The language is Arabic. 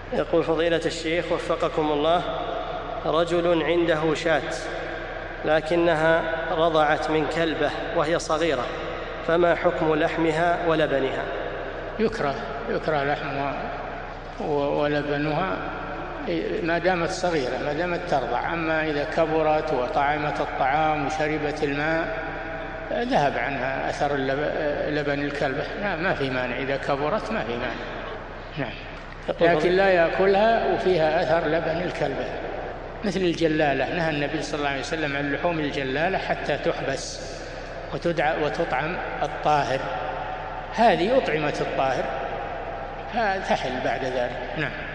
يقول فضيلة الشيخ وفقكم الله، رجل عنده شاة لكنها رضعت من كلبة وهي صغيرة، فما حكم لحمها ولبنها؟ يكره لحمها ولبنها ما دامت صغيرة، ما دامت ترضع. أما إذا كبرت وطعمت الطعام وشربت الماء ذهب عنها أثر لبن الكلبة، ما في مانع، إذا كبرت ما في مانع. نعم، لكن لا يأكلها وفيها أثر لبن الكلبة، مثل الجلالة. نهى النبي صلى الله عليه وسلم عن لحوم الجلالة حتى تحبس وتطعم الطاهر، هذه أطعمت الطاهر فتحل بعد ذلك. نعم.